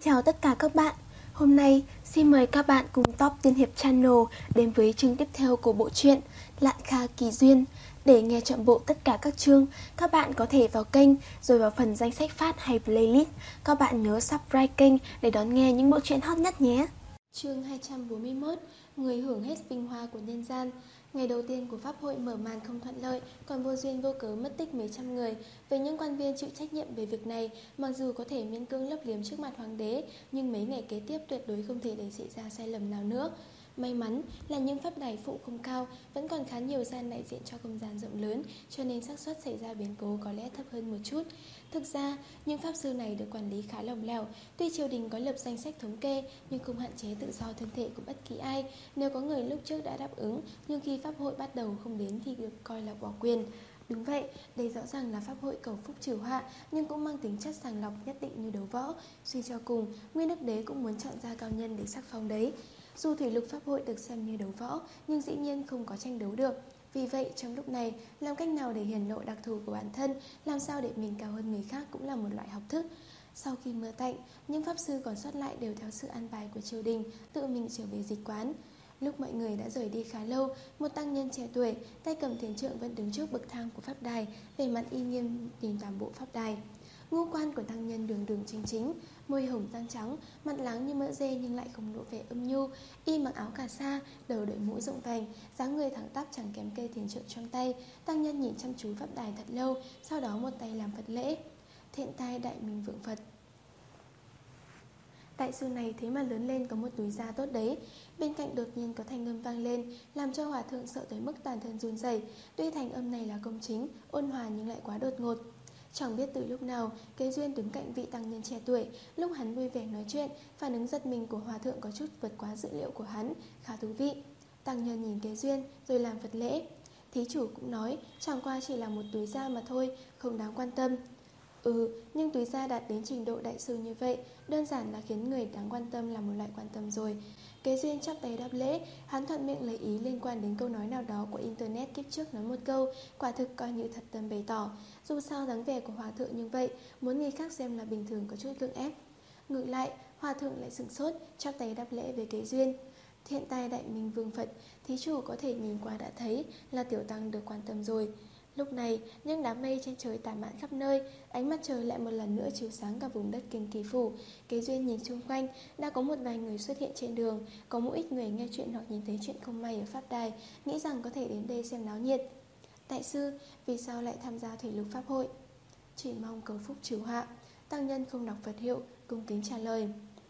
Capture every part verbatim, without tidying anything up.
Chào tất cả các bạn. Hôm nay xin mời các bạn cùng Top Tiên Hiệp Channel đến với chương tiếp theo của bộ truyện Lạn Kha Kỳ Duyên. Để nghe trọn bộ tất cả các chương, các bạn có thể vào kênh rồi vào phần danh sách phát hay playlist. Các bạn nhớ subscribe kênh để đón nghe những bộ truyện hot nhất nhé. Chương hai trăm bốn mươi mốt. Người hưởng hết vinh hoa của nhân gian. Ngày đầu tiên của pháp hội mở màn không thuận lợi, còn vô duyên vô cớ mất tích mấy trăm người. Với những quan viên chịu trách nhiệm về việc này, mặc dù có thể miễn cưỡng lấp liếm trước mặt hoàng đế, nhưng mấy ngày kế tiếp tuyệt đối không thể để xảy ra sai lầm nào nữa. May mắn là những pháp đài phụ không cao, vẫn còn khá nhiều gian đại diện cho không gian rộng lớn, cho nên xác suất xảy ra biến cố có lẽ thấp hơn một chút. Thực ra, những pháp sư này được quản lý khá lỏng lẻo. Tuy triều đình có lập danh sách thống kê, nhưng không hạn chế tự do thân thể của bất kỳ ai. Nếu có người lúc trước đã đáp ứng, nhưng khi pháp hội bắt đầu không đến thì được coi là bỏ quyền. Đúng vậy, đây rõ ràng là pháp hội cầu phúc trừ họa, nhưng cũng mang tính chất sàng lọc nhất định như đấu võ. Suy cho cùng, nguyên đức đế cũng muốn chọn ra cao nhân để sắc phong đấy. Dù thủy lục pháp hội được xem như đấu võ, nhưng dĩ nhiên không có tranh đấu được. Vì vậy, trong lúc này, làm cách nào để hiển lộ đặc thù của bản thân, làm sao để mình cao hơn người khác cũng là một loại học thức. Sau khi mưa tạnh, những pháp sư còn sót lại đều theo sự an bài của triều đình, tự mình trở về dịch quán. Lúc mọi người đã rời đi khá lâu, một tăng nhân trẻ tuổi, tay cầm thiền trượng vẫn đứng trước bậc thang của pháp đài, vẻ mặt y nghiêm nhìn toàn bộ pháp đài. Ngũ quan của tăng nhân đường đường chính chính, môi hồng răng trắng, mặt láng như mỡ dê nhưng lại không lộ vẻ âm nhu. Y mặc áo cà sa, đầu đội mũ rộng vành, dáng người thẳng tắp chẳng kém cây thiền trượng trong tay. Tăng nhân nhìn chăm chú pháp đài thật lâu, sau đó một tay làm Phật lễ. Thiện tai đại minh vượng Phật. Đại sư này thế mà lớn lên có một túi da tốt đấy. Bên cạnh đột nhiên có thanh âm vang lên, làm cho hòa thượng sợ tới mức toàn thân run rẩy. Tuy thành âm này là công chính, ôn hòa nhưng lại quá đột ngột. Chẳng biết từ lúc nào, Kế Duyên đứng cạnh vị tăng nhân trẻ tuổi. Lúc hắn vui vẻ nói chuyện, phản ứng giật mình của hòa thượng có chút vượt quá dữ liệu của hắn, khá thú vị. Tăng nhân nhìn Kế Duyên rồi làm Phật lễ. Thí chủ cũng nói, chẳng qua chỉ là một túi da mà thôi, không đáng quan tâm. Ừ, nhưng túi da đạt đến trình độ đại sư như vậy, đơn giản là khiến người đáng quan tâm là một loại quan tâm rồi. Kế Duyên chắp tay đáp lễ, hắn thuận miệng lấy ý liên quan đến câu nói nào đó của internet kiếp trước nói một câu, quả thực coi như thật tâm bày tỏ. Dù sao dáng vẻ của hòa thượng như vậy, muốn người khác xem là bình thường có chút gượng ép. Ngược lại, hòa thượng lại sửng sốt, chắp tay đáp lễ với Kế Duyên. Thiện tai đại minh vương Phật, thí chủ có thể nhìn qua đã thấy là tiểu tăng được quan tâm rồi. Lúc này, những đám mây trên trời tản mạn khắp nơi, ánh mặt trời lại một lần nữa chiếu sáng cả vùng đất Kinh Kỳ Phủ. Kế Duyên nhìn xung quanh, đã có một vài người xuất hiện trên đường, có một ít người nghe chuyện hoặc nhìn thấy chuyện không may ở pháp đài, nghĩ rằng có thể đến đây xem náo nhiệt. Đại sư, vì sao lại tham gia thủy lục pháp hội? Chỉ mong cầu phúc trừ họa. Tăng nhân không đọc Phật hiệu, cung kính trả lời.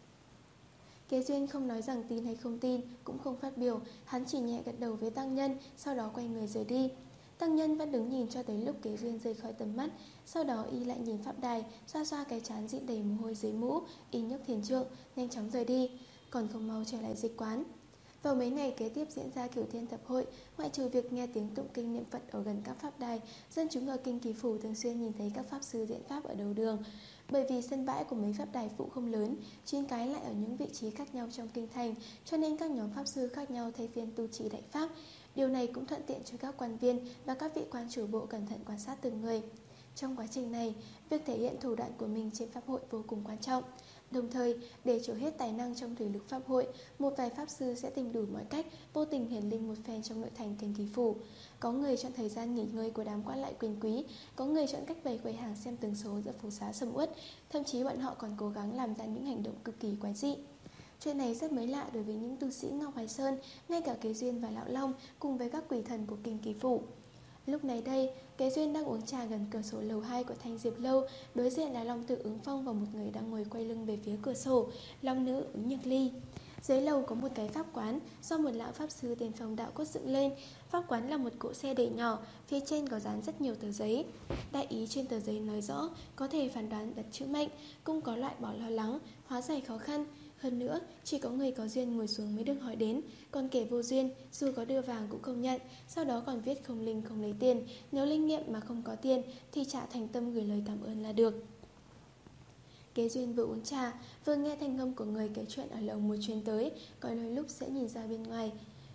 Kế Duyên không nói rằng tin hay không tin, cũng không phát biểu, hắn chỉ nhẹ gật đầu với tăng nhân, sau đó quay người rời đi. Tăng nhân vẫn đứng nhìn cho tới lúc Kế Duyên rời khỏi tầm mắt. Sau đó y lại nhìn pháp đài, xoa xoa cái trán dịn đầy mồ hôi dưới mũ. Y nhấc thiền trượng, nhanh chóng rời đi, còn không mau trở lại dịch quán. Vào mấy ngày kế tiếp diễn ra Cửu Thiên Thập Hội, ngoại trừ việc nghe tiếng tụng kinh niệm Phật ở gần các pháp đài, dân chúng ở Kinh Kỳ Phủ thường xuyên nhìn thấy các pháp sư diễn pháp ở đầu đường. Bởi vì sân bãi của mấy pháp đài phụ không lớn, chín cái lại ở những vị trí khác nhau trong kinh thành, cho nên các nhóm pháp sư khác nhau thay phiên tu trì đại pháp. Điều này cũng thuận tiện cho các quan viên và các vị quan chủ bộ cẩn thận quan sát từng người. Trong quá trình này, việc thể hiện thủ đoạn của mình trên pháp hội vô cùng quan trọng. Đồng thời, để trổ hết tài năng trong thủy lục pháp hội, một vài pháp sư sẽ tìm đủ mọi cách vô tình hiển linh một phen trong nội thành Kinh Kỳ Phủ. Có người chọn thời gian nghỉ ngơi của đám quan lại quyền quý, có người chọn cách bày quầy hàng xem tần số giữa phố xá sầm uất, thậm chí bọn họ còn cố gắng làm ra những hành động cực kỳ quái dị. Chuyện này rất mới lạ đối với những tu sĩ Ngọc Hoài Sơn, ngay cả Kế Duyên và Lão Long cùng với các quỷ thần của Kinh Kỳ Phủ. Lúc này đây, Kế Duyên đang uống trà gần cửa sổ lầu hai của Thanh Diệp Lâu, đối diện là Long Tử Ứng Phong và một người đang ngồi quay lưng về phía cửa sổ, Long Nữ Ứng Nhược Ly. Dưới lầu có một cái pháp quán do một lão pháp sư tiền Phong Đạo Cốt dựng lên. Pháp quán là một cỗ xe đẩy nhỏ, phía trên có dán rất nhiều tờ giấy. Đại ý trên tờ giấy nói rõ có thể phán đoán đặt chữa mệnh, cũng có loại bỏ lo lắng, hóa giải khó khăn. Hơn nữa, chỉ có người có duyên ngồi xuống mới được hỏi đến, còn kẻ vô duyên, dù có đưa vàng cũng không nhận. Sau đó còn viết không linh không lấy tiền, nếu linh nghiệm mà không có tiền thì trả thành tâm gửi lời cảm ơn là được. Kế Duyên vừa uống trà, vừa nghe thanh âm của người kể chuyện ở lầu một truyền tới, có đôi lúc sẽ nhìn ra bên ngoài.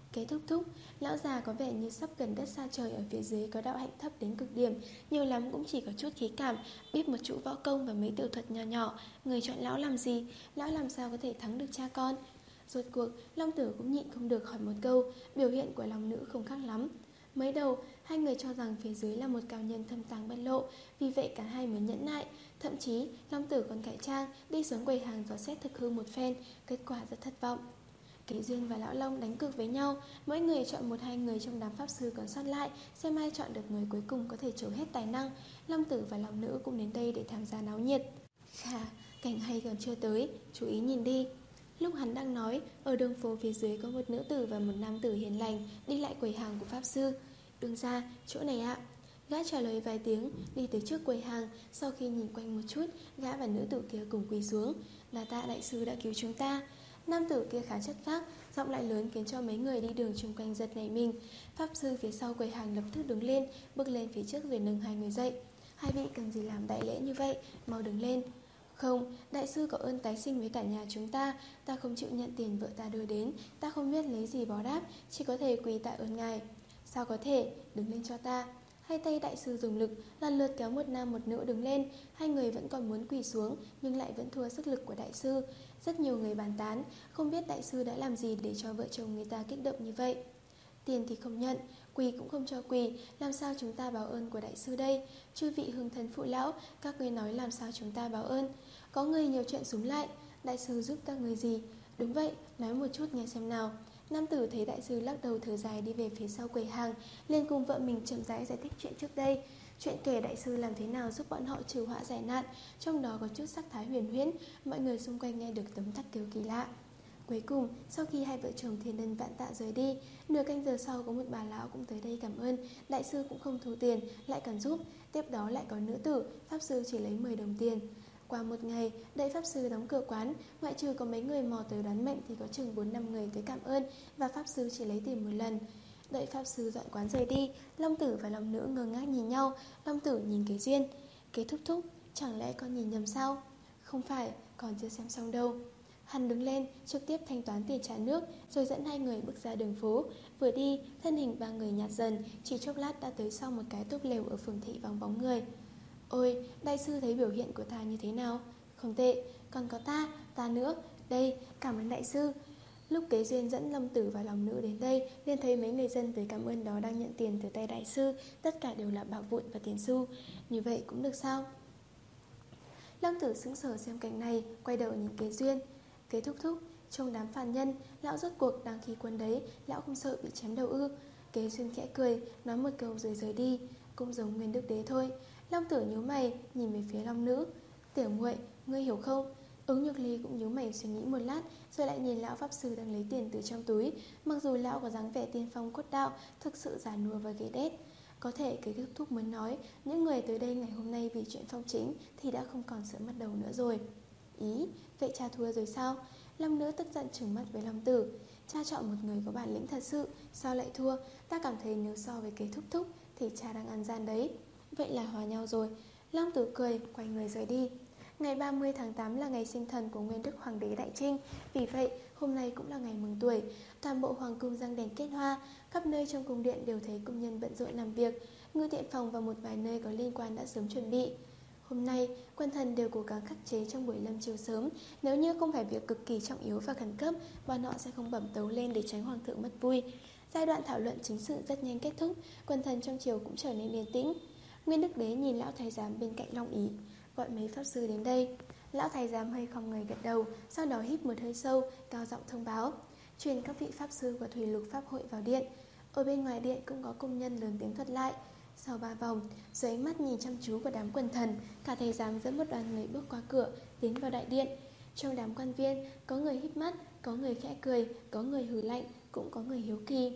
Kế thúc thúc, lão già có vẻ như sắp gần đất xa trời. Ở phía dưới có đạo hạnh thấp đến cực điểm, nhiều lắm cũng chỉ có chút khí cảm, biết một chút võ công và mấy tiểu thuật nhỏ nhỏ. Người chọn lão làm gì? Lão làm sao có thể thắng được cha con? Rốt cuộc, Long Tử cũng nhịn không được hỏi một câu. Biểu hiện của lòng nữ không khác lắm. Mới đầu, hai người cho rằng phía dưới là một cao nhân thâm tàng bất lộ, vì vậy cả hai mới nhẫn nại. Thậm chí, Long Tử còn cải trang, đi xuống quầy hàng dò xét thực hư một phen. Kết quả rất thất vọng. Kế Duyên và Lão Long đánh cược với nhau, mỗi người chọn một hai người trong đám pháp sư còn sót lại, xem ai chọn được người cuối cùng có thể trổ hết tài năng. Long Tử và Long Nữ cũng đến đây để tham gia náo nhiệt. Khà, cảnh hay còn chưa tới, chú ý nhìn đi. Lúc hắn đang nói, ở đường phố phía dưới có một nữ tử và một nam tử hiền lành đi lại quầy hàng của pháp sư. Đường ra, chỗ này ạ. Gã trả lời vài tiếng, đi tới trước quầy hàng. Sau khi nhìn quanh một chút, gã và nữ tử kia cùng quỳ xuống. Là tạ đại sư đã cứu chúng ta. Nam tử kia khá chất phác, giọng lại lớn khiến cho mấy người đi đường chung quanh giật nảy mình. Pháp sư phía sau quầy hàng lập tức đứng lên, bước lên phía trước rồi nâng hai người dậy. Hai vị cần gì làm đại lễ như vậy, mau đứng lên. Không, đại sư có ơn tái sinh với cả nhà chúng ta. Ta không chịu nhận tiền vợ ta đưa đến. Ta không biết lấy gì bó đáp, chỉ có thể quỳ tạ ơn ngài. Sao có thể, đứng lên cho ta. Hai tay đại sư dùng lực, lần lượt kéo một nam một nữ đứng lên. Hai người vẫn còn muốn quỳ xuống, nhưng lại vẫn thua sức lực của đại sư. Rất nhiều người bàn tán, không biết đại sư đã làm gì để cho vợ chồng người ta kích động như vậy. Tiền thì không nhận, quỳ cũng không cho quỳ, làm sao chúng ta báo ơn của đại sư đây? Chư vị hương thân phụ lão, các ngươi nói làm sao chúng ta báo ơn? Có người nhiều chuyện súng lại, đại sư giúp các người gì? Đúng vậy, nói một chút nghe xem nào. Nam tử thấy đại sư lắc đầu thở dài đi về phía sau quầy hàng, liền cùng vợ mình chậm rãi giải thích chuyện trước đây. Chuyện kể đại sư làm thế nào giúp bọn họ trừ họa giải nạn, trong đó có chút sắc thái huyền huyễn. Mọi người xung quanh nghe được tấm tắc kêu kỳ lạ. Cuối cùng, sau khi hai vợ chồng thiên ân vạn tạ rời đi, nửa canh giờ sau có một bà lão cũng tới đây cảm ơn. Đại sư cũng không thu tiền, lại còn giúp. Tiếp đó lại có nữ tử, pháp sư chỉ lấy mười đồng tiền. Qua một ngày, đợi pháp sư đóng cửa quán, ngoại trừ có mấy người mò tới đoán mệnh thì có chừng bốn năm người tới cảm ơn, và pháp sư chỉ lấy tiền một lần. Đợi pháp sư dọn quán rời đi, Long Tử và Long Nữ ngơ ngác nhìn nhau. Long Tử nhìn Kế Duyên. Kế thúc thúc, chẳng lẽ con nhìn nhầm sao? Không phải, còn chưa xem xong đâu. Hắn đứng lên, trực tiếp thanh toán tiền trả nước, rồi dẫn hai người bước ra đường phố. Vừa đi, thân hình ba người nhạt dần, chỉ chốc lát đã tới sau một cái túp lều ở phường thị vắng bóng người. Ôi, đại sư thấy biểu hiện của ta như thế nào? Không tệ, còn có ta, ta nữa. Đây, cảm ơn đại sư. Lúc Kế Duyên dẫn Long Tử và Long Nữ đến đây, liền thấy mấy người dân tới cảm ơn đó đang nhận tiền từ tay đại sư. Tất cả đều là bạc vụn và tiền xu. Như vậy cũng được sao? Long Tử sững sờ xem cảnh này, quay đầu nhìn Kế Duyên. Kế thúc thúc, trong đám phàm nhân, lão rốt cuộc đang khi quân đấy, lão không sợ bị chém đầu ư? Kế Duyên khẽ cười, nói một câu rồi rời đi. Cũng giống Nguyên Đức Đế thôi. Long Tử nhíu mày, nhìn về phía Long Nữ. Tiểu muội, ngươi hiểu không? Ứng Nhược Ly cũng nhíu mày suy nghĩ một lát, rồi lại nhìn lão pháp sư đang lấy tiền từ trong túi. Mặc dù lão có dáng vẻ tiên phong cốt đạo, thực sự già nua và ghê đét. Có thể cái thúc thúc muốn nói, những người tới đây ngày hôm nay vì chuyện phong chính thì đã không còn sợ mất đầu nữa rồi. Ý, vậy cha thua rồi sao? Long Nữ tức giận trừng mắt với Long Tử. Cha chọn một người có bản lĩnh thật sự, sao lại thua? Ta cảm thấy nếu so với kế thúc thúc thì cha đang ăn gian đấy. Vậy là hòa nhau rồi. Long Tử cười, quay người rời đi. Ngày ba mươi tháng tám là ngày sinh thần của Nguyên Đức Hoàng đế Đại Trinh. Vì vậy, hôm nay cũng là ngày mừng tuổi. Toàn bộ hoàng cung răng đèn kết hoa. Khắp nơi trong cung điện đều thấy công nhân bận rộn làm việc. Ngư tiện phòng và một vài nơi có liên quan đã sớm chuẩn bị. Hôm nay, quân thần đều cố gắng khắc chế trong buổi lâm chiều sớm. Nếu như không phải việc cực kỳ trọng yếu và khẩn cấp, bọn họ sẽ không bẩm tấu lên để tránh hoàng thượng mất vui. Giai đoạn thảo luận chính sự rất nhanh kết thúc. Quân thần trong triều cũng trở nên yên tĩnh. Nguyên Đức Đế nhìn lão thái giám bên cạnh Long Ý, gọi mấy pháp sư đến đây. Lão thái giám hơi khom người gật đầu, sau đó hít một hơi sâu, cao giọng thông báo, truyền các vị pháp sư của Thủy Lục Pháp hội vào điện. Ở bên ngoài điện cũng có công nhân lớn tiếng thuật lại. Sau ba vòng, dưới ánh mắt nhìn chăm chú của đám quần thần, cả thái giám dẫn một đoàn người bước qua cửa, tiến vào đại điện. Trong đám quan viên, có người híp mắt, có người khẽ cười, có người hừ lạnh, cũng có người hiếu kỳ.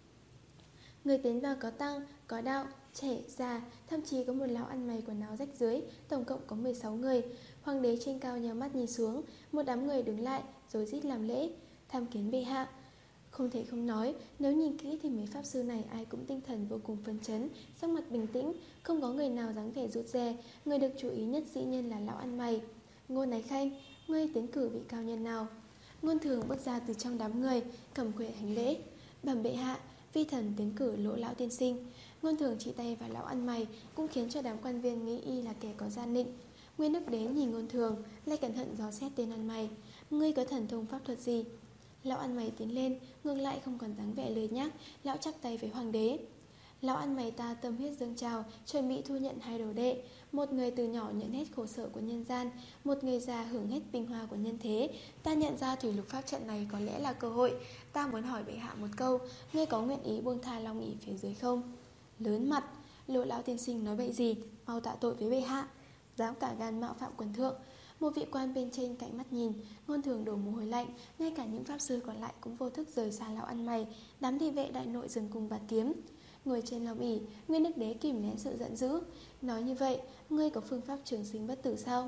Người tiến vào có tăng, có đạo, trẻ, già, thậm chí có một lão ăn mày quần áo rách rưới. Tổng cộng có mười sáu người. Hoàng đế trên cao nhào mắt nhìn xuống. Một đám người đứng lại rồi rít làm lễ, tham kiến bệ hạ. Không thể không nói, nếu nhìn kỹ thì mấy pháp sư này ai cũng tinh thần vô cùng phấn chấn, sắc mặt bình tĩnh, không có người nào dáng vẻ rụt rè. Người được chú ý nhất dĩ nhiên là lão ăn mày. Ngôn Ái Khanh, ngươi tiến cử vị cao nhân nào? Ngôn Thường bước ra từ trong đám người, cầm quệ hành lễ. Bẩm bệ hạ, vi thần tiến cử Lỗ lão tiên sinh. Ngôn Thường chỉ tay vào lão ăn mày, cũng khiến cho đám quan viên nghĩ y là kẻ có gian nịnh. Nguyên Đức Đế nhìn Ngôn Thường, lại cẩn thận dò xét tên ăn mày. Ngươi có thần thông pháp thuật gì? Lão ăn mày tiến lên, ngược lại không còn dáng vẻ lười nhác. Lão chắp tay với hoàng đế. Lão ăn mày ta tâm huyết dâng trào, chuẩn bị thu nhận hai đồ đệ. Một người từ nhỏ nhận hết khổ sở của nhân gian, một người già hưởng hết vinh hoa của nhân thế. Ta nhận ra thủy lục pháp trận này có lẽ là cơ hội. Ta muốn hỏi bệ hạ một câu, ngươi có nguyện ý buông tha Long ỷ phía dưới không? Lớn mặt, Lỗ lão tiên sinh nói bậy gì, mau tạ tội với bệ hạ. Dám cả gan mạo phạm quần thượng. Một vị quan bên trên cạnh mắt nhìn, Ngôn Thường đổ mồ hôi lạnh. Ngay cả những pháp sư còn lại cũng vô thức rời xa lão ăn mày. Đám thị vệ đại nội dừng cùng bạt kiếm. Ngồi trên Long ỷ, Nguyên Đức Đế kìm nén sự giận dữ. Nói như vậy, ngươi có phương pháp trường sinh bất tử sao?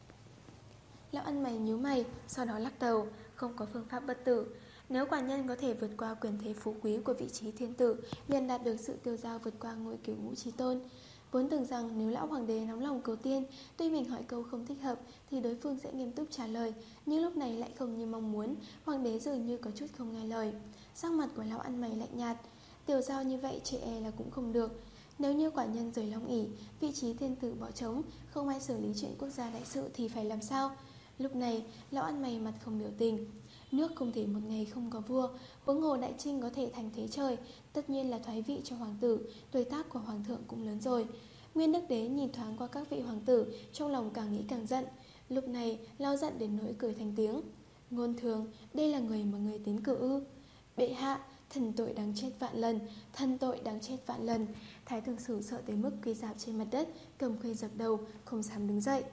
Lão ăn mày nhíu mày, sau đó lắc đầu. Không có phương pháp bất tử. Nếu quả nhân có thể vượt qua quyền thế phú quý của vị trí thiên tử, liền đạt được sự tiêu dao vượt qua ngôi cửu ngũ chí tôn. Vốn tưởng rằng nếu lão hoàng đế nóng lòng cầu tiên, tuy mình hỏi câu không thích hợp thì đối phương sẽ nghiêm túc trả lời, nhưng lúc này lại không như mong muốn. Hoàng đế dường như có chút không nghe lời. Sắc mặt của lão ăn mày lạnh nhạt. Tiêu dao như vậy chỉ e là cũng không được. Nếu như quả nhân rời Long ỷ, vị trí thiên tử bỏ trống, không ai xử lý chuyện quốc gia đại sự thì phải làm sao? Lúc này lão ăn mày mặt không biểu tình. Nước không thể một ngày không có vua, huống hồ Đại Trinh có thể thành thế trời, tất nhiên là thoái vị cho hoàng tử. Tuổi tác của hoàng thượng cũng lớn rồi. Nguyên Đức Đế nhìn thoáng qua các vị hoàng tử, trong lòng càng nghĩ càng giận. Lúc này lao giận đến nỗi cười thành tiếng. Ngôn Thường, đây là người mà người tiến cử ư? Bệ hạ, thần tội đáng chết vạn lần, thần tội đáng chết vạn lần. Thái Thường Sử sợ tới mức quỳ rạp trên mặt đất, cầm khuê dập đầu, không dám đứng dậy.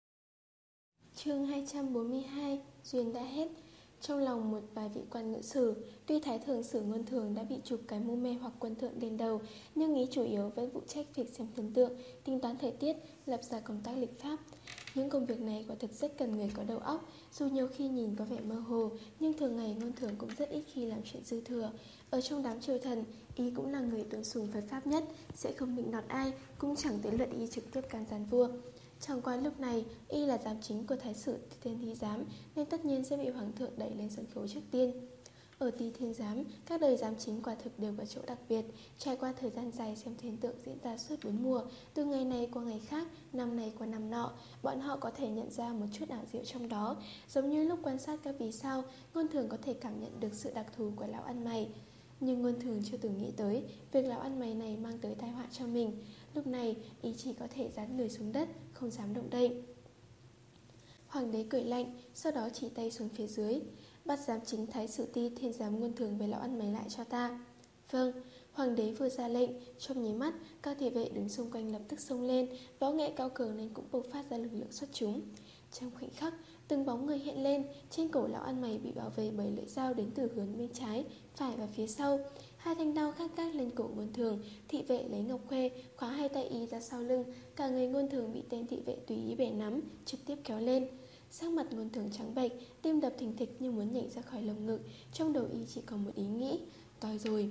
Chương hai trăm bốn mươi hai, duyên đã hết. Trong lòng một vài vị quan ngự sử, tuy Thái Thường Sử Ngôn Thường đã bị chụp cái mưu mê hoặc quân thượng lên đầu, nhưng ý chủ yếu vẫn phụ trách việc xem thần tượng, tính toán thời tiết, lập ra công tác lịch pháp. Những công việc này quả thực rất cần người có đầu óc. Dù nhiều khi nhìn có vẻ mơ hồ, nhưng thường ngày Ngôn Thường cũng rất ít khi làm chuyện dư thừa. Ở trong đám triều thần, y cũng là người tôn sùng Phật pháp nhất, sẽ không định nọt ai, cũng chẳng tới lượt y trực tiếp can gián vua. Chẳng qua lúc này, y là giám chính của thái sử Tiên Thi Giám, nên tất nhiên sẽ bị hoàng thượng đẩy lên sân khấu trước tiên. Ở Ti Thiên Giám, các đời giám chính quả thực đều có chỗ đặc biệt. Trải qua thời gian dài xem thiên tượng diễn ra suốt bốn mùa, từ ngày này qua ngày khác, năm này qua năm nọ, bọn họ có thể nhận ra một chút ảo diệu trong đó. Giống như lúc quan sát các vì sao, Ngôn Thường có thể cảm nhận được sự đặc thù của lão ăn mày. Nhưng Ngôn Thường chưa từng nghĩ tới việc lão ăn mày này mang tới tai họa cho mình. Lúc này, ý chỉ có thể dán người xuống đất, không dám động đậy. Hoàng đế cười lạnh, sau đó chỉ tay xuống phía dưới. Bắt giám chính thái sử Ti Thiên Giám Ngôn Thường với lão ăn mày lại cho ta. Vâng. Hoàng đế vừa ra lệnh, trong nháy mắt, các thị vệ đứng xung quanh lập tức xông lên, võ nghệ cao cường nên cũng bộc phát ra lực lượng xuất chúng. Trong khoảnh khắc, từng bóng người hiện lên, trên cổ lão ăn mày bị bảo vệ bởi lưỡi dao đến từ hướng bên trái, phải và phía sau. Hai thanh đao khác gác lên cổ Ngôn Thường, thị vệ lấy ngọc khuê khóa hai tay y ra sau lưng, cả người Ngôn Thường bị tên thị vệ tùy ý bẻ nắm, trực tiếp kéo lên. Sắc mặt Ngôn Thường trắng bệch, tim đập thình thịch như muốn nhảy ra khỏi lồng ngực, trong đầu y chỉ còn một ý nghĩ, toi rồi.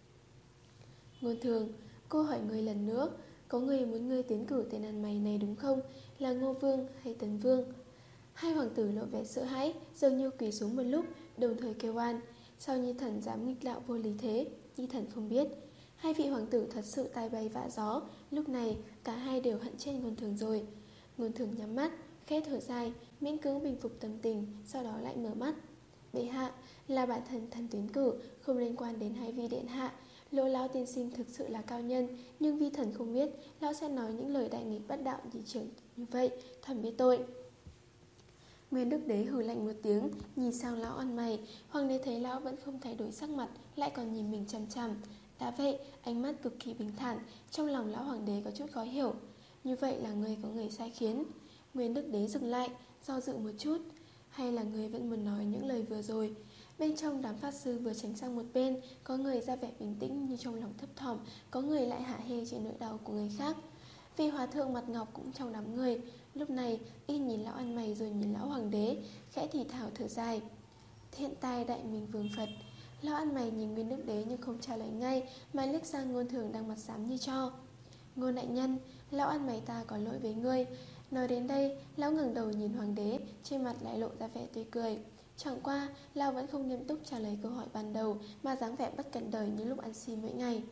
Ngôn Thường, cô hỏi ngươi lần nữa, có người muốn ngươi tiến cử tên ăn mày này đúng không? Là Ngô Vương hay Tấn Vương? Hai hoàng tử lộ vẻ sợ hãi, dường như quỳ xuống một lúc, đồng thời kêu oan. Sao Nhi Thần dám nghịch đạo vô lý thế? Nhi Thần không biết. Hai vị hoàng tử thật sự tai bay vạ gió. Lúc này cả hai đều hận chết Ngôn Thường rồi. Ngôn Thường nhắm mắt, khẽ thở dài, miễn cưỡng bình phục tâm tình, sau đó lại mở mắt. Bệ hạ, là bản thân thần tiến cử, không liên quan đến hai vị điện hạ. Lỗ lão tiên sinh thực sự là cao nhân, nhưng vi thần không biết lão sẽ nói những lời đại nghịch bất đạo như trưởng như vậy, thần biết tội. Nguyên Đức Đế hừ lạnh một tiếng, nhìn sang lão ăn mày. Hoàng đế thấy lão vẫn không thay đổi sắc mặt, lại còn nhìn mình chằm chằm. Đã vậy, ánh mắt cực kỳ bình thản. Trong lòng lão hoàng đế có chút khó hiểu. Như vậy là người có người sai khiến. Nguyên Đức Đế dừng lại, do dự một chút. Hay là người vẫn muốn nói những lời vừa rồi? Bên trong đám pháp sư vừa tránh sang một bên, có người ra vẻ bình tĩnh như trong lòng thấp thỏm, có người lại hạ hê trên nỗi đau của người khác. Vì hòa thượng mặt ngọc cũng trong đám người. Lúc này y nhìn lão ăn mày rồi nhìn lão hoàng đế, khẽ thì thào thở dài. Thiện tai đại minh vương Phật. Lão ăn mày nhìn Nguyên Đức Đế nhưng không trả lời ngay, mà liếc sang Ngôn Thường đang mặt xám như tro. Ngôn đại nhân, lão ăn mày ta có lỗi với ngươi. Nói đến đây, lão ngẩng đầu nhìn hoàng đế, trên mặt lại lộ ra vẻ tươi cười. Chẳng qua, Lão vẫn không nghiêm túc trả lời câu hỏi ban đầu, mà dáng vẻ bất cần đời như lúc ăn xin mỗi ngày.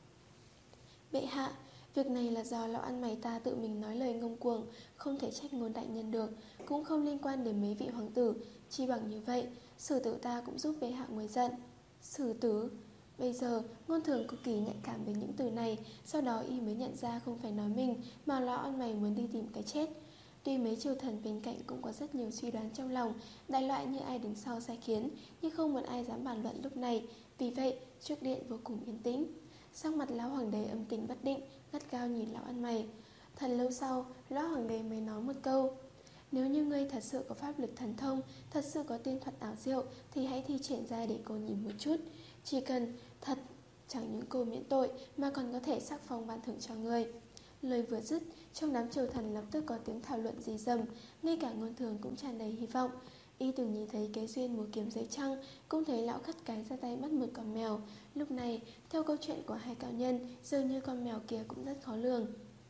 Bệ hạ, việc này là do lão ăn mày ta tự mình nói lời ngông cuồng, không thể trách Ngôn đại nhân được, cũng không liên quan đến mấy vị hoàng tử. Chi bằng như vậy, xử tử ta cũng giúp bệ hạ nguôi giận. Xử tử? Bây giờ, Ngôn Thường cực kỳ nhạy cảm với những từ này. Sau đó y mới nhận ra không phải nói mình, mà lão ăn mày muốn đi tìm cái chết. Tuy mấy triều thần bên cạnh cũng có rất nhiều suy đoán trong lòng, đại loại như ai đứng sau sai khiến, nhưng không một ai dám bàn luận lúc này. Vì vậy, trước điện vô cùng yên tĩnh. Sắc mặt lão hoàng đế âm tình bất định, gắt gao nhìn lão ăn mày. Thật lâu sau, lão hoàng đế mới nói một câu: nếu như ngươi thật sự có pháp lực thần thông, thật sự có tiên thuật ảo diệu, thì hãy thi triển ra để cô nhìn một chút. Chỉ cần thật, chẳng những cô miễn tội mà còn có thể sắc phong ban thưởng cho ngươi. Lời vừa dứt, trong đám triều thần lập tức có tiếng thảo luận rì rầm, ngay cả Ngôn Thường cũng tràn đầy hy vọng. Y từng nhìn thấy Kế Duyên múa kiếm dưới trăng, cũng thấy lão khất cái ra tay bắt một con mèo. Lúc này, theo câu chuyện của hai cao nhân, dường như con mèo kia cũng rất khó lường.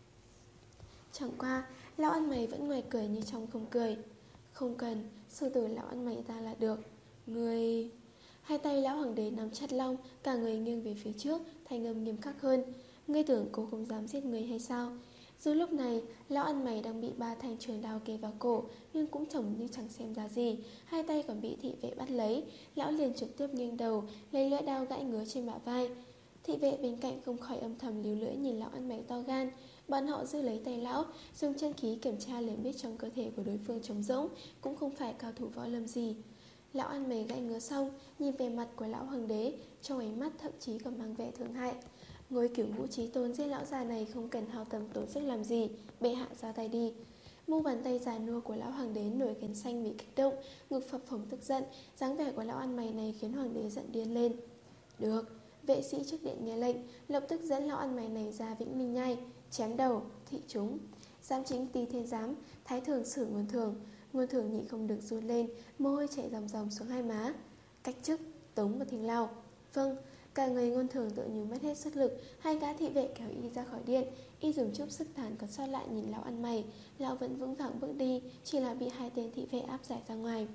Chẳng qua, lão ăn mày vẫn ngoài cười như trong không cười. Không cần, xử tử lão ăn mày ta là được. Người... Hai tay lão hoàng đế nắm chặt long, cả người nghiêng về phía trước, thanh âm nghiêm khắc hơn. Ngươi tưởng cô không dám giết người hay sao? Dù lúc này, lão ăn mày đang bị ba thanh trường đao kề vào cổ, nhưng cũng trông như chẳng xem ra gì. Hai tay còn bị thị vệ bắt lấy. Lão liền trực tiếp nghiêng đầu, lấy lưỡi đao gãy ngứa trên bả vai. Thị vệ bên cạnh không khỏi âm thầm líu lưỡi nhìn lão ăn mày to gan. Bọn họ giữ lấy tay lão, dùng chân khí kiểm tra liền biết trong cơ thể của đối phương trống rỗng, cũng không phải cao thủ võ lâm gì. Lão ăn mày gãy ngứa xong, nhìn về mặt của lão hoàng đế, trong ánh mắt thậm chí còn mang vẻ thương hại. Ngôi Cửu Ngũ Chí Tôn giết lão già này không cần hao tâm tốn sức làm gì, bệ hạ ra tay đi. Mu bàn tay già nua của lão hoàng đế nổi gân xanh vì kích động, ngực phập phồng tức giận. Dáng vẻ của lão ăn mày này khiến hoàng đế giận điên lên. Được. Vệ sĩ trước điện nghe lệnh, lập tức dẫn lão ăn mày này ra Vĩnh Ninh Nhai, chém đầu, thị chúng. Giám chính Tý Thiên Giám, thái thường xử Ngôn Thường. Ngôn Thường nhịn không được run lên, mồ hôi chảy ròng ròng xuống hai má. Cách chức, tống vào Thiên Lao. Vâng. Cả người Ngôn Thường tự như mất hết sức lực. Hai gã thị vệ kéo y ra khỏi điện. Y dùng chút sức tàn còn sót lại nhìn lão ăn mày. Lão vẫn vững vàng bước đi, chỉ là bị hai tên thị vệ áp giải ra ngoài.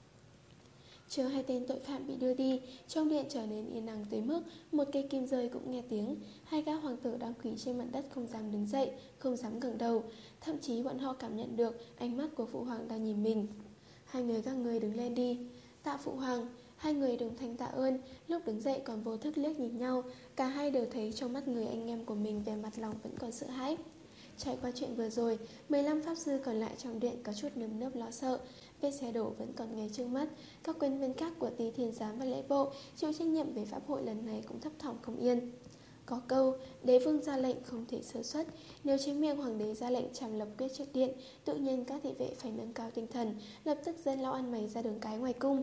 Chờ hai tên tội phạm bị đưa đi, trong điện trở nên yên ắng tới mức một cây kim rơi cũng nghe tiếng. Hai gã hoàng tử đang quỳ trên mặt đất không dám đứng dậy, không dám ngẩng đầu. Thậm chí bọn họ cảm nhận được ánh mắt của phụ hoàng đang nhìn mình. Hai người các người đứng lên đi. Tạ phụ hoàng. Hai người đồng thanh tạ ơn. Lúc đứng dậy còn vô thức liếc nhìn nhau. Cả hai đều thấy trong mắt người anh em của mình vẻ mặt lòng vẫn còn sợ hãi. Trải qua chuyện vừa rồi, mười lăm pháp sư còn lại trong điện có chút nơm nớp lo sợ. Vết xe đổ vẫn còn ngay trước mắt. Các quan viên khác của Tý Thiên Giám và lễ bộ chịu trách nhiệm về pháp hội lần này cũng thấp thỏm không yên. Có câu, đế vương ra lệnh không thể sơ suất. Nếu chính miệng hoàng đế ra lệnh trảm lập quyết trước điện, tự nhiên các thị vệ phải nâng cao tinh thần, lập tức dẫn lão ăn mày ra đường cái ngoài cung.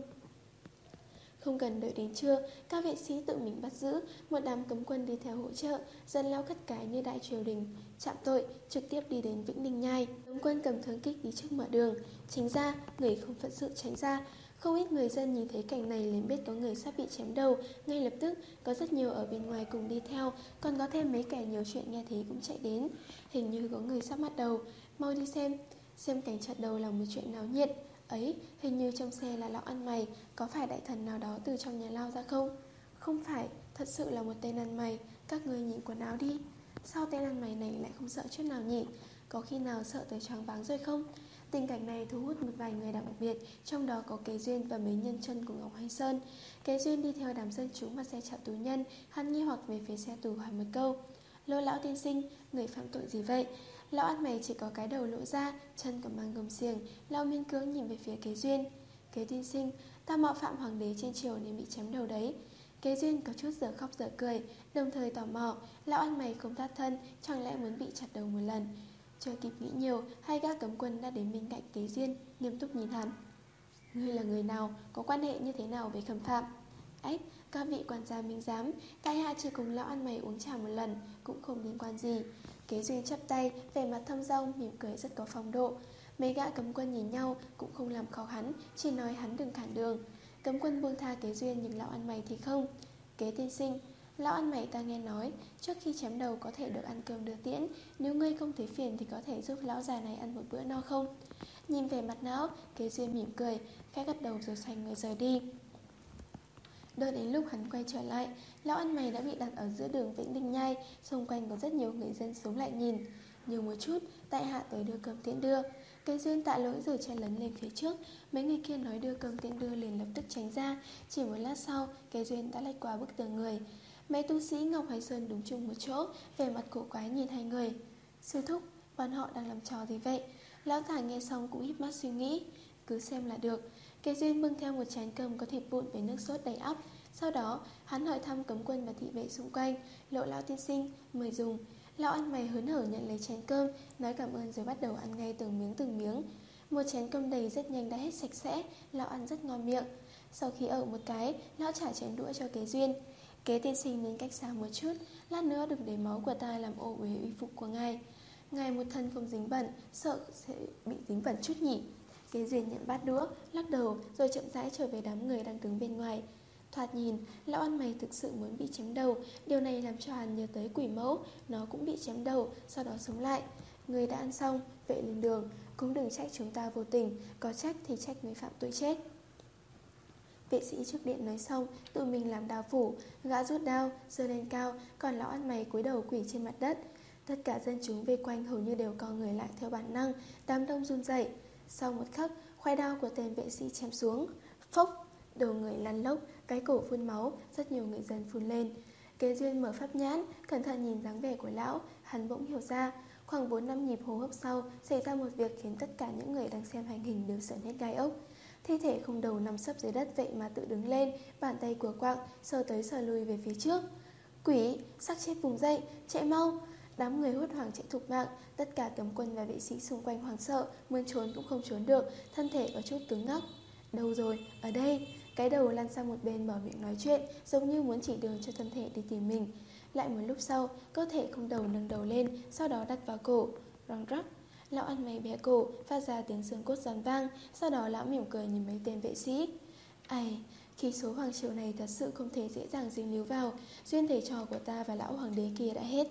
Không cần đợi đến trưa, các vệ sĩ tự mình bắt giữ. Một đám cấm quân đi theo hỗ trợ, dẫn lão khất cái như đại triều đình chạm tội, trực tiếp đi đến Vĩnh Ninh Nhai. Cấm quân cầm thương kích đi trước mở đường. Tránh ra, người không phận sự tránh ra. Không ít người dân nhìn thấy cảnh này liền biết có người sắp bị chém đầu. Ngay lập tức, có rất nhiều ở bên ngoài cùng đi theo. Còn có thêm mấy kẻ nhiều chuyện nghe thấy cũng chạy đến. Hình như có người sắp bắt đầu. Mau đi xem. Xem cảnh chặt đầu là một chuyện náo nhiệt. Ấy, hình như trong xe là lão ăn mày. Có phải đại thần nào đó từ trong nhà lao ra không? Không phải, thật sự là một tên ăn mày. Các người nhìn quần áo đi. Sao tên ăn mày này lại không sợ chút nào nhỉ? Có khi nào sợ tới choáng váng rồi không? Tình cảnh này thu hút một vài người đặc biệt, trong đó có Kế Duyên và mấy nhân chân của Ngọc Hành Sơn. Kế Duyên đi theo đám dân chúng và xe chở tù nhân. Hắn nghi hoặc về phía xe tù hỏi một câu: Lô lão tiên sinh, người phạm tội gì vậy? Lão ăn mày chỉ có cái đầu lộ ra, chân còn mang gông xiềng. Lão miên cưỡng nhìn về phía Kế Duyên. Kế tiên sinh, ta mạo phạm hoàng đế trên triều nên bị chém đầu đấy. Kế Duyên có chút giờ khóc giờ cười, đồng thời tò mò, lão ăn mày không thoát thân, chẳng lẽ muốn bị chặt đầu một lần? Chưa kịp nghĩ nhiều, hai gã cấm quân đã đến bên cạnh Kế Duyên, nghiêm túc nhìn hắn. Ngươi là người nào, có quan hệ như thế nào với khâm phạm? Ách, các vị quan gia minh giám, tại hạ chỉ cùng lão ăn mày uống trà một lần, cũng không liên quan gì. Kế Duyên chắp tay, vẻ mặt thâm dong, mỉm cười rất có phong độ. Mấy gã cấm quân nhìn nhau, cũng không làm khó hắn, chỉ nói hắn đừng cản đường. Cấm quân buông tha Kế Duyên, nhưng lão ăn mày thì không. Kế tiên sinh, lão ăn mày ta nghe nói, trước khi chém đầu có thể được ăn cơm đưa tiễn. Nếu ngươi không thấy phiền thì có thể giúp lão già này ăn một bữa no không? Nhìn về mặt lão, Kế Duyên mỉm cười, khẽ gật đầu rồi xoay người rời đi. Đợi đến lúc hắn quay trở lại, lão ăn mày đã bị đặt ở giữa đường Vĩnh Ninh Nhai. Xung quanh có rất nhiều người dân xuống lại nhìn. Nhiều một chút, tại hạ tới đưa cơm tiễn đưa. Kế Duyên tạ lỗi rồi chen lấn lên phía trước. Mấy người kia nói đưa cơm tiễn đưa liền lập tức tránh ra. Chỉ một lát sau, Kế Duyên đã lách qua bức tường người. Mấy tu sĩ Ngọc Hoài Sơn đứng chung một chỗ, vẻ mặt cổ quái nhìn hai người. Sư thúc, bọn họ đang làm trò gì vậy? Lão giả nghe xong cũng híp mắt suy nghĩ. Cứ xem là được. Kế Duyên bưng theo một chén cơm có thịt vụn với nước sốt đầy ắp. Sau đó hắn hỏi thăm cấm quân và thị vệ xung quanh. Lộ lão tiên sinh, mời dùng. Lão ăn mày hớn hở nhận lấy chén cơm, nói cảm ơn rồi bắt đầu ăn ngay từng miếng từng miếng. Một chén cơm đầy rất nhanh đã hết sạch sẽ. Lão ăn rất ngon miệng. Sau khi ở một cái, lão trả chén đũa cho Kế Duyên. Kế tiên sinh nên cách xa một chút, lát nữa đừng để máu của ta làm ô uế uy phục của ngài. Ngài một thân không dính bẩn, sợ sẽ bị dính bẩn chút nhỉ. Kế Duyên nhận bát đũa, lắc đầu rồi chậm rãi trở về đám người đang đứng bên ngoài. Thoạt nhìn, lão ăn mày thực sự muốn bị chém đầu. Điều này làm cho hắn nhớ tới quỷ mẫu. Nó cũng bị chém đầu, sau đó sống lại. Người đã ăn xong, vậy lên đường. Cũng đừng trách chúng ta vô tình, có trách thì trách người phạm tội chết. Vệ sĩ trước điện nói xong, tự mình làm đao phủ. Gã rút đao, giơ lên cao, còn lão ăn mày cúi đầu quỳ trên mặt đất. Tất cả dân chúng vây quanh hầu như đều co người lại theo bản năng. Đám đông run rẩy. Sau một khắc, khoai đao của tên vệ sĩ chém xuống. Phốc, đầu người lăn lốc, cái cổ phun máu, rất nhiều người dân phun lên. Kế Duyên mở pháp nhãn, cẩn thận nhìn dáng vẻ của lão, hắn bỗng hiểu ra. Khoảng bốn năm nhịp hô hấp sau, xảy ra một việc khiến tất cả những người đang xem hành hình đều sởn hết gai ốc. Thi thể không đầu nằm sấp dưới đất vậy mà tự đứng lên, bàn tay của quạng, sờ tới sờ lui về phía trước. Quỷ, xác chết vùng dậy, chạy mau. Đám người hốt hoảng chạy thục mạng. Tất cả cấm quân và vệ sĩ xung quanh hoảng sợ, muốn trốn cũng không trốn được, thân thể có chút cứng ngắc. Đâu rồi, ở đây. Cái đầu lăn sang một bên mở miệng nói chuyện, giống như muốn chỉ đường cho thân thể đi tìm mình. Lại một lúc sau, cơ thể không đầu nâng đầu lên, sau đó đặt vào cổ. Răng rắc. Lão ăn mày bẻ cổ, phát ra tiếng xương cốt giòn vang. Sau đó lão mỉm cười nhìn mấy tên vệ sĩ. Ai, khi số hoàng triều này thật sự không thể dễ dàng dính líu vào. Duyên thầy trò của ta và lão hoàng đế kia đã hết.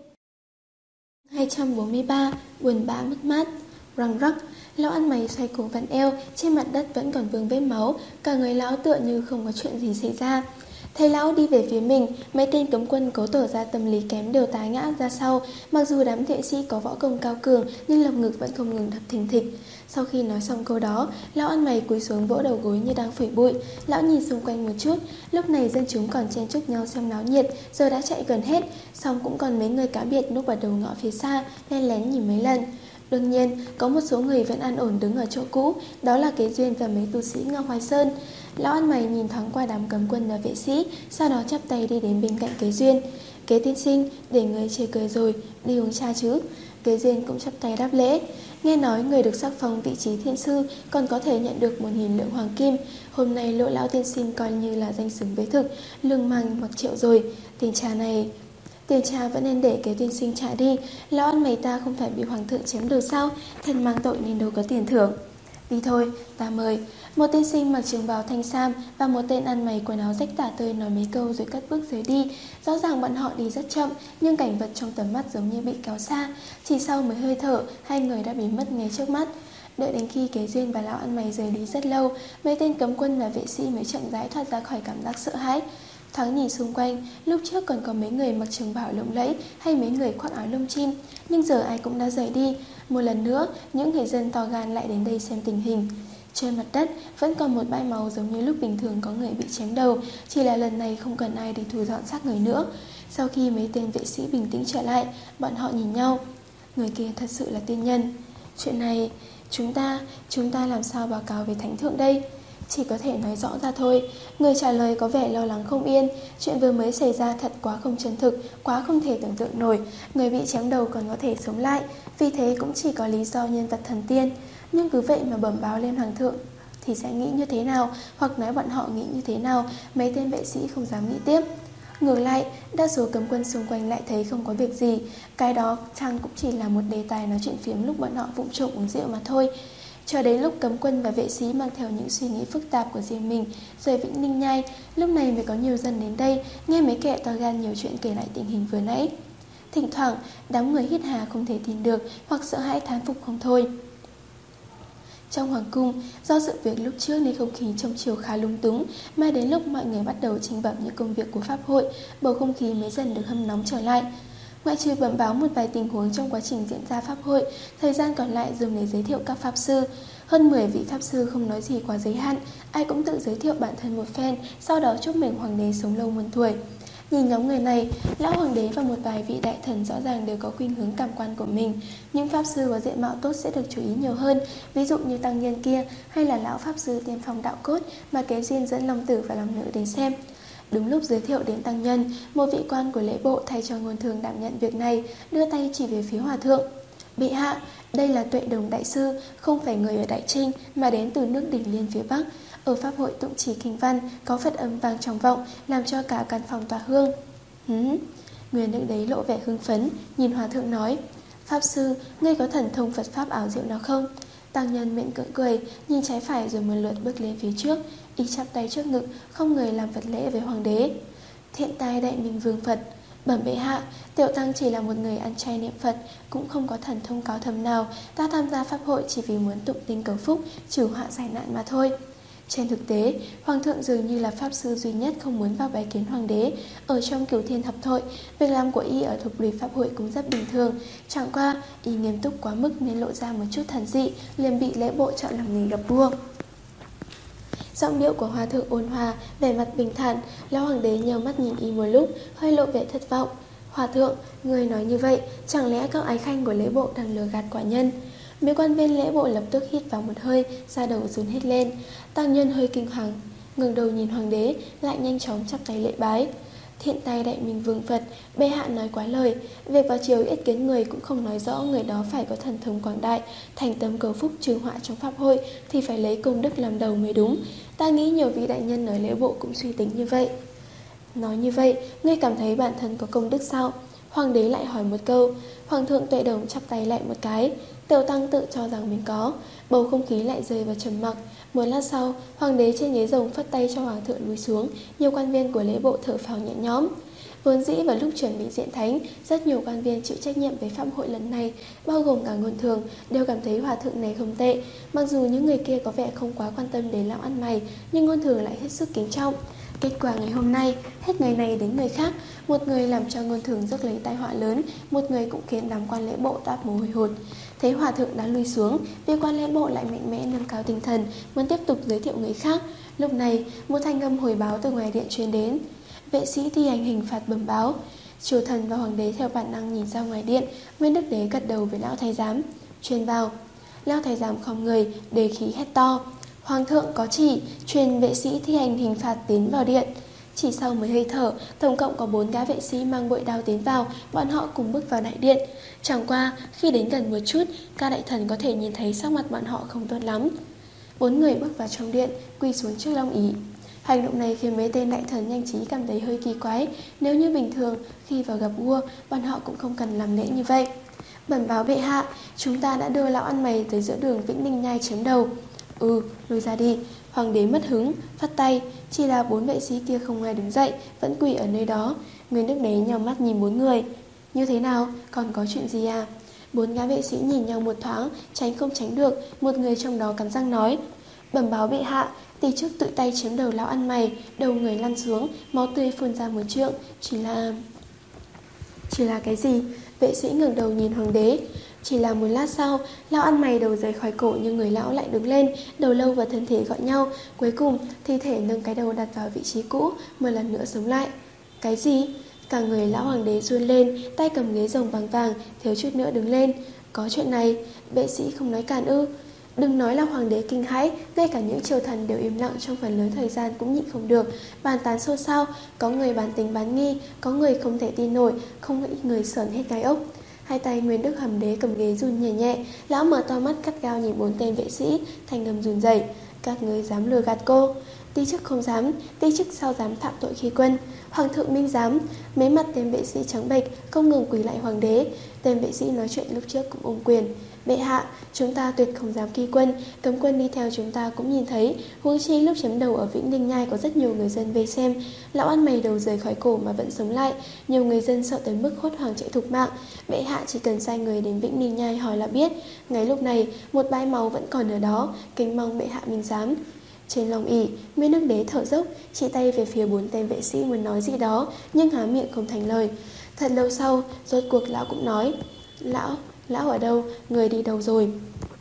Hai trăm bốn mươi ba. Buồn bã mất mát. Răng rắc. Lão ăn mày xoay cổ vặn eo, trên mặt đất vẫn còn vương vết máu. Cả người lão tựa như không có chuyện gì xảy ra. Thấy lão đi về phía mình, mấy tên cấm quân cố tỏ ra tâm lý kém đều tái ngã ra sau. Mặc dù đám vệ sĩ có võ công cao cường, nhưng lồng ngực vẫn không ngừng đập thình thịch. Sau khi nói xong câu đó, lão ăn mày cúi xuống vỗ đầu gối như đang phủi bụi. Lão nhìn xung quanh một chút. Lúc này dân chúng còn chen chúc nhau xem náo nhiệt, giờ đã chạy gần hết. Xong cũng còn mấy người cá biệt núp vào đầu ngõ phía xa, len lén nhìn mấy lần. Đương nhiên, có một số người vẫn an ổn đứng ở chỗ cũ, đó là Kế Duyên và mấy tu sĩ Ngọc Hoài Sơn. Lão ăn mày nhìn thoáng qua đám cấm quân và vệ sĩ, sau đó chắp tay đi đến bên cạnh Kế Duyên. Kế tiên sinh, để người chê cười rồi, đi uống trà chứ. Kế Duyên cũng chắp tay đáp lễ. Nghe nói người được sắc phong vị trí thiên sư còn có thể nhận được một nghìn lượng hoàng kim. Hôm nay Lộ lão tiên sinh coi như là danh xứng với thực, lương mang mặc triệu rồi. Tiền trà này... Tiền trà vẫn nên để Kế tiên sinh trả đi. Lão ăn mày ta không phải bị hoàng thượng chém đầu sao? Thần mang tội nên đâu có tiền thưởng. Đi thôi, ta mời. Một tiên sinh mặc trường bào thanh sam và một tên ăn mày quần áo rách tả tơi nói mấy câu rồi cất bước rời đi. Rõ ràng bọn họ đi rất chậm, nhưng cảnh vật trong tầm mắt giống như bị kéo xa. Chỉ sau mấy hơi thở, hai người đã biến mất ngay trước mắt. Đợi đến khi Kế Duyên và lão ăn mày rời đi rất lâu, mấy tên cấm quân và vệ sĩ mới chậm rãi thoát ra khỏi cảm giác sợ hãi. Thoáng nhìn xung quanh, lúc trước còn có mấy người mặc trường bào lộng lẫy hay mấy người khoác áo lông chim, nhưng giờ ai cũng đã rời đi. Một lần nữa, những người dân to gan lại đến đây xem tình hình. Trên mặt đất vẫn còn một bãi máu giống như lúc bình thường có người bị chém đầu, chỉ là lần này không cần ai đi thu dọn xác người nữa. Sau khi mấy tên vệ sĩ bình tĩnh trở lại, bọn họ nhìn nhau. Người kia thật sự là tiên nhân. Chuyện này, chúng ta, chúng ta làm sao báo cáo với thánh thượng đây? Chỉ có thể nói rõ ra thôi. Người trả lời có vẻ lo lắng không yên. Chuyện vừa mới xảy ra thật quá không chân thực, quá không thể tưởng tượng nổi. Người bị chém đầu còn có thể sống lại, vì thế cũng chỉ có lý do nhân vật thần tiên. Nhưng cứ vậy mà bẩm báo lên hoàng thượng thì sẽ nghĩ như thế nào, hoặc nói bọn họ nghĩ như thế nào. Mấy tên vệ sĩ không dám nghĩ tiếp. Ngược lại, đa số cấm quân xung quanh lại thấy không có việc gì. Cái đó chăng cũng chỉ là một đề tài nói chuyện phiếm lúc bọn họ vụng trộm uống rượu mà thôi. Cho đến lúc cấm quân và vệ sĩ mang theo những suy nghĩ phức tạp của riêng mình rời Vĩnh Ninh Nhai, lúc này mới có nhiều dân đến đây, nghe mấy kẻ to gan nhiều chuyện kể lại tình hình vừa nãy. Thỉnh thoảng, đám người hít hà không thể tin được hoặc sợ hãi thán phục không thôi. Trong hoàng cung, do sự việc lúc trước nên không khí trong chiều khá lung túng, mà đến lúc mọi người bắt đầu trình bẩm những công việc của pháp hội, bầu không khí mới dần được hâm nóng trở lại. Ngoại trừ bẩm báo một vài tình huống trong quá trình diễn ra pháp hội, thời gian còn lại dùng để giới thiệu các pháp sư. Hơn mười vị pháp sư không nói gì quá giới hạn, ai cũng tự giới thiệu bản thân một phen, sau đó chúc mừng hoàng đế sống lâu muôn tuổi. Nhìn nhóm người này, lão hoàng đế và một vài vị đại thần rõ ràng đều có khuynh hướng cảm quan của mình. Những pháp sư có diện mạo tốt sẽ được chú ý nhiều hơn, ví dụ như tăng nhân kia hay là lão pháp sư tiên phong đạo cốt mà kế duyên dẫn long tử và long nữ đến xem. Đúng lúc giới thiệu đến tăng nhân, một vị quan của lễ bộ thay cho ngôn thường đảm nhận việc này, đưa tay chỉ về phía hòa thượng. Bệ hạ, đây là Tuệ Đồng đại sư, không phải người ở Đại Trinh mà đến từ nước Đỉnh Liên phía Bắc. Ở pháp hội tụng chỉ kinh văn, có Phật âm vang trong vọng, làm cho cả căn phòng tỏa hương. Hứ, người nữ đấy lộ vẻ hưng phấn, nhìn hòa thượng nói: Pháp sư, ngươi có thần thông Phật pháp ảo diệu nào không? Tăng nhân miệng cưỡng cười, nhìn trái phải rồi một lượt bước lên phía trước, y chắp tay trước ngực, không người làm Phật lễ với hoàng đế. Thiện tai đại minh vương Phật. Bẩm bệ hạ, tiểu tăng chỉ là một người ăn chay niệm Phật, cũng không có thần thông cao thâm nào. Ta tham gia pháp hội chỉ vì muốn tụng kinh cầu phúc, trừ họa giải nạn mà thôi. Trên thực tế, hoàng thượng dường như là pháp sư duy nhất không muốn vào bái kiến hoàng đế. Ở trong Cửu Thiên Thập Hội, việc làm của y ở thục lùi pháp hội cũng rất bình thường. Chẳng qua, y nghiêm túc quá mức nên lộ ra một chút thần dị, liền bị lễ bộ chọn làm nghề gặp vua. Giọng điệu của hòa thượng ôn hòa, vẻ mặt bình thản. Lão hoàng đế nheo mắt nhìn y một lúc, hơi lộ vẻ thất vọng. Hòa thượng, người nói như vậy, chẳng lẽ các ái khanh của lễ bộ đang lừa gạt quả nhân? Mấy quan viên lễ bộ lập tức hít vào một hơi, da đầu run hết lên. Tăng nhân hơi kinh hoàng, ngẩng đầu nhìn hoàng đế, lại nhanh chóng chắp tay lễ bái. Thiện tay đại minh vương Phật, bệ hạ nói quá lời. Việc vào chiều yết kiến người cũng không nói rõ người đó phải có thần thông quảng đại, thành tâm cầu phúc trừ họa trong pháp hội, thì phải lấy công đức làm đầu mới đúng. Ta nghĩ nhiều vị đại nhân ở lễ bộ cũng suy tính như vậy. Nói như vậy, ngươi cảm thấy bản thân có công đức sao? Hoàng đế lại hỏi một câu. Hoàng thượng Tuệ Đồng chắp tay lại một cái. Tiểu tăng tự cho rằng mình có. Bầu không khí lại rơi vào trầm mặc. Một lát sau, hoàng đế trên ghế rồng phất tay cho hoàng thượng lùi xuống. Nhiều quan viên của lễ bộ thở phào nhẹ nhõm. Vốn dĩ vào lúc chuẩn bị diện thánh, rất nhiều quan viên chịu trách nhiệm về pháp hội lần này, bao gồm cả ngôn thường, đều cảm thấy hòa thượng này không tệ. Mặc dù những người kia có vẻ không quá quan tâm đến lão ăn mày, nhưng ngôn thường lại hết sức kính trọng. Kết quả ngày hôm nay, hết người này đến người khác, một người làm cho ngôn thường rước lấy tai họa lớn, một người cũng khiến đám quan lễ bộ toát mồ hôi hột. Thấy hòa thượng đã lui xuống, vị quan lễ bộ lại mạnh mẽ nâng cao tinh thần, muốn tiếp tục giới thiệu người khác. Lúc này, một thanh âm hồi báo từ ngoài điện truyền đến. Vệ sĩ thi hành hình phạt bẩm báo. Triều thần và hoàng đế theo bản năng nhìn ra ngoài điện. Nguyên đức đế gật đầu với lão thái giám, truyền vào. Lão thái giám khom người, đề khí hét to. Hoàng thượng có chỉ, truyền vệ sĩ thi hành hình phạt tiến vào điện. Chỉ sau mấy hơi thở, tổng cộng có bốn gã vệ sĩ mang bội đao tiến vào, bọn họ cùng bước vào đại điện. Chẳng qua, khi đến gần một chút, các đại thần có thể nhìn thấy sắc mặt bọn họ không tốt lắm. Bốn người bước vào trong điện, quỳ xuống trước Long Ý. Hành động này khiến mấy tên đại thần nhanh trí cảm thấy hơi kỳ quái. Nếu như bình thường, khi vào gặp vua, bọn họ cũng không cần làm lễ như vậy. Bẩm báo bệ hạ, chúng ta đã đưa lão ăn mày tới giữa đường Vĩnh Ninh Nhai chém đầu. Ừ, lùi ra đi. Hoàng đế mất hứng, phất tay. Chỉ là bốn vệ sĩ kia không ai đứng dậy, vẫn quỳ ở nơi đó. Nguyên đức đế nhào mắt nhìn bốn người. Như thế nào, còn có chuyện gì à? Bốn gã vệ sĩ nhìn nhau một thoáng, tránh không tránh được. Một người trong đó cắn răng nói. Bẩm báo bệ hạ, tỷ chức tự tay chém đầu lão ăn mày, đầu người lăn xuống, máu tươi phun ra một trượng. Chỉ là... Chỉ là cái gì? Vệ sĩ ngẩng đầu nhìn hoàng đế. Chỉ là một lát sau, lão ăn mày đầu rời khỏi cổ nhưng người lão lại đứng lên, đầu lâu và thân thể gọi nhau. Cuối cùng, thi thể nâng cái đầu đặt vào vị trí cũ, một lần nữa sống lại. Cái gì? Cả người lão hoàng đế run lên, tay cầm ghế rồng vàng vàng, thiếu chút nữa đứng lên. Có chuyện này, vệ sĩ không nói cản ư? Đừng nói là hoàng đế kinh hãi, ngay cả những triều thần đều im lặng trong phần lớn thời gian cũng nhịn không được, bàn tán xôn xao, có người bán tính bán nghi, có người không thể tin nổi, không ít người sởn hết gai ốc. Hai tay Nguyên Đức Hầm Đế cầm ghế run nhẹ nhẹ, lão mở to mắt cắt gao nhìn bốn tên vệ sĩ, thanh âm run rẩy. Các người dám lừa gạt cô? Ti chức không dám, ti chức sao dám phạm tội khi quân. Hoàng thượng minh giám. Mấy mặt tên vệ sĩ trắng bệch, không ngừng quỳ lại hoàng đế. Tên vệ sĩ nói chuyện lúc trước cũng ôm quyền. Bệ hạ, chúng ta tuyệt không dám khi quân, cấm quân đi theo chúng ta cũng nhìn thấy. Huống chi lúc chém đầu ở Vĩnh Ninh Nhai có rất nhiều người dân về xem. Lão ăn mày đầu rời khỏi cổ mà vẫn sống lại. Nhiều người dân sợ tới mức hốt hoảng chạy thục mạng. Bệ hạ chỉ cần sai người đến Vĩnh Ninh Nhai hỏi là biết. Ngay lúc này, một bãi máu vẫn còn ở đó. Kính mong bệ hạ minh giám. Trên long ỷ, Nguyên Đức Đế thở dốc, chỉ tay về phía bốn tên vệ sĩ muốn nói gì đó, nhưng há miệng không thành lời. Thật lâu sau, rốt cuộc lão cũng nói: Lão, lão ở đâu, người đi đâu rồi?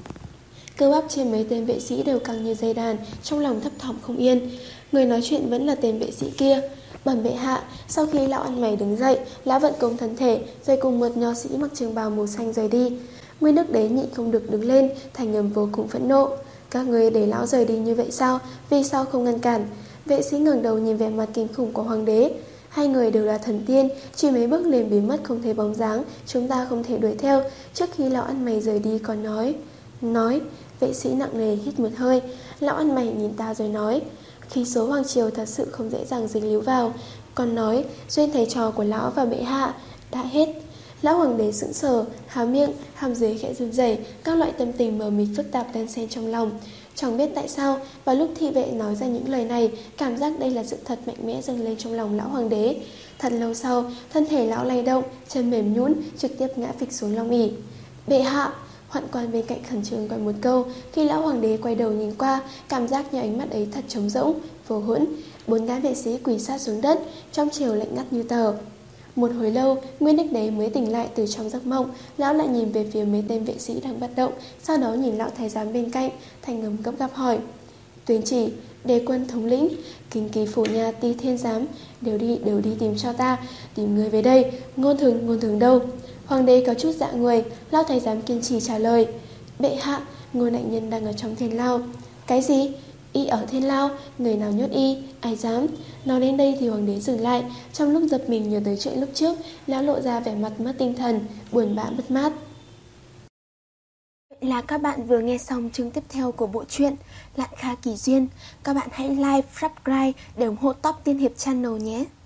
Cơ bắp trên mấy tên vệ sĩ đều căng như dây đàn, trong lòng thấp thỏm không yên. Người nói chuyện vẫn là tên vệ sĩ kia. Bẩm bệ hạ, sau khi lão ăn mày đứng dậy, lão vận công thân thể, rồi cùng một nho sĩ mặc trường bào màu xanh rời đi. Nguyên Đức Đế nhịn không được đứng lên, thành âm vô cùng phẫn nộ. Các người để lão rời đi như vậy sao? Vì sao không ngăn cản? Vệ sĩ ngẩng đầu nhìn vẻ mặt kinh khủng của hoàng đế. Hai người đều là thần tiên, chỉ mấy bước liền biến mất không thấy bóng dáng, chúng ta không thể đuổi theo. Trước khi lão ăn mày rời đi còn nói. Nói, vệ sĩ nặng nề hít một hơi. Lão ăn mày nhìn ta rồi nói: khí số hoàng triều thật sự không dễ dàng dính líu vào. Còn nói, duyên thầy trò của lão và bệ hạ đã hết. Lão hoàng đế sững sờ, há miệng, hàm dưới khẽ run rẩy, các loại tâm tình mờ mịt phức tạp đan xen trong lòng. Chẳng biết tại sao, vào lúc thị vệ nói ra những lời này, cảm giác đây là sự thật mạnh mẽ dâng lên trong lòng lão hoàng đế. Thật lâu sau, thân thể lão lay động, chân mềm nhũn, trực tiếp ngã phịch xuống long ỷ. Bệ hạ! Hoạn quan bên cạnh khẩn trương gọi một câu. Khi lão hoàng đế quay đầu nhìn qua, cảm giác như ánh mắt ấy thật trống rỗng, vô hỗn. Bốn gã vệ sĩ quỳ sát xuống đất, trong chiều lạnh ngắt như tờ. Một hồi lâu, Nguyên Đức Đế mới tỉnh lại từ trong giấc mộng. Lão lại nhìn về phía mấy tên vệ sĩ đang bất động, sau đó nhìn lão thái giám bên cạnh, thành ngầm gấp gáp hỏi: Tuyên chỉ, đế quân thống lĩnh, kinh kỳ phủ nhà Ti Thiên giám, đều đi, đều đi tìm cho ta, tìm người về đây. Ngôn Thường, Ngôn Thường đâu? Hoàng đế có chút dạ người. Lão thái giám kiên trì trả lời: Bệ hạ, Ngô đại nhân đang ở trong thiên lao. Cái gì? Y ở thiên lao? Người nào nhốt y? Ai dám? Nói đến đây thì hoàng đế dừng lại. Trong lúc giật mình nhớ tới chuyện lúc trước, lão lộ ra vẻ mặt mất tinh thần, buồn bã mất mát. Vậy là các bạn vừa nghe xong chương tiếp theo của bộ truyện Lạn Kha Kỳ Duyên. Các bạn hãy like, subscribe để ủng hộ Top Tiên Hiệp Channel nhé.